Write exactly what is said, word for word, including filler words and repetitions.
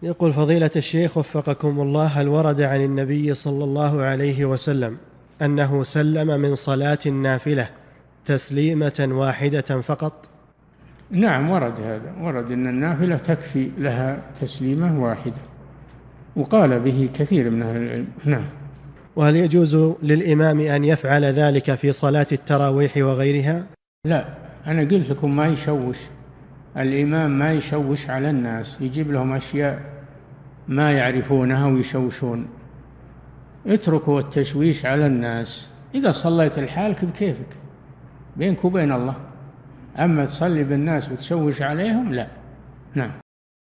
يقول فضيلة الشيخ وفقكم الله، هل ورد عن النبي صلى الله عليه وسلم أنه سلم من صلاة النافلة تسليمة واحدة فقط؟ نعم ورد هذا، ورد أن النافلة تكفي لها تسليمة واحدة، وقال به كثير من أهل العلم. نعم. وهل يجوز للإمام أن يفعل ذلك في صلاة التراويح وغيرها؟ لا، أنا قلت لكم ما يشوش الإمام، ما يشوش على الناس، يجيب لهم أشياء ما يعرفونها ويشوشون. اتركوا التشويش على الناس، إذا صليت لحالك بكيفك بينك وبين الله، أما تصلي بالناس وتشوش عليهم لا. نعم.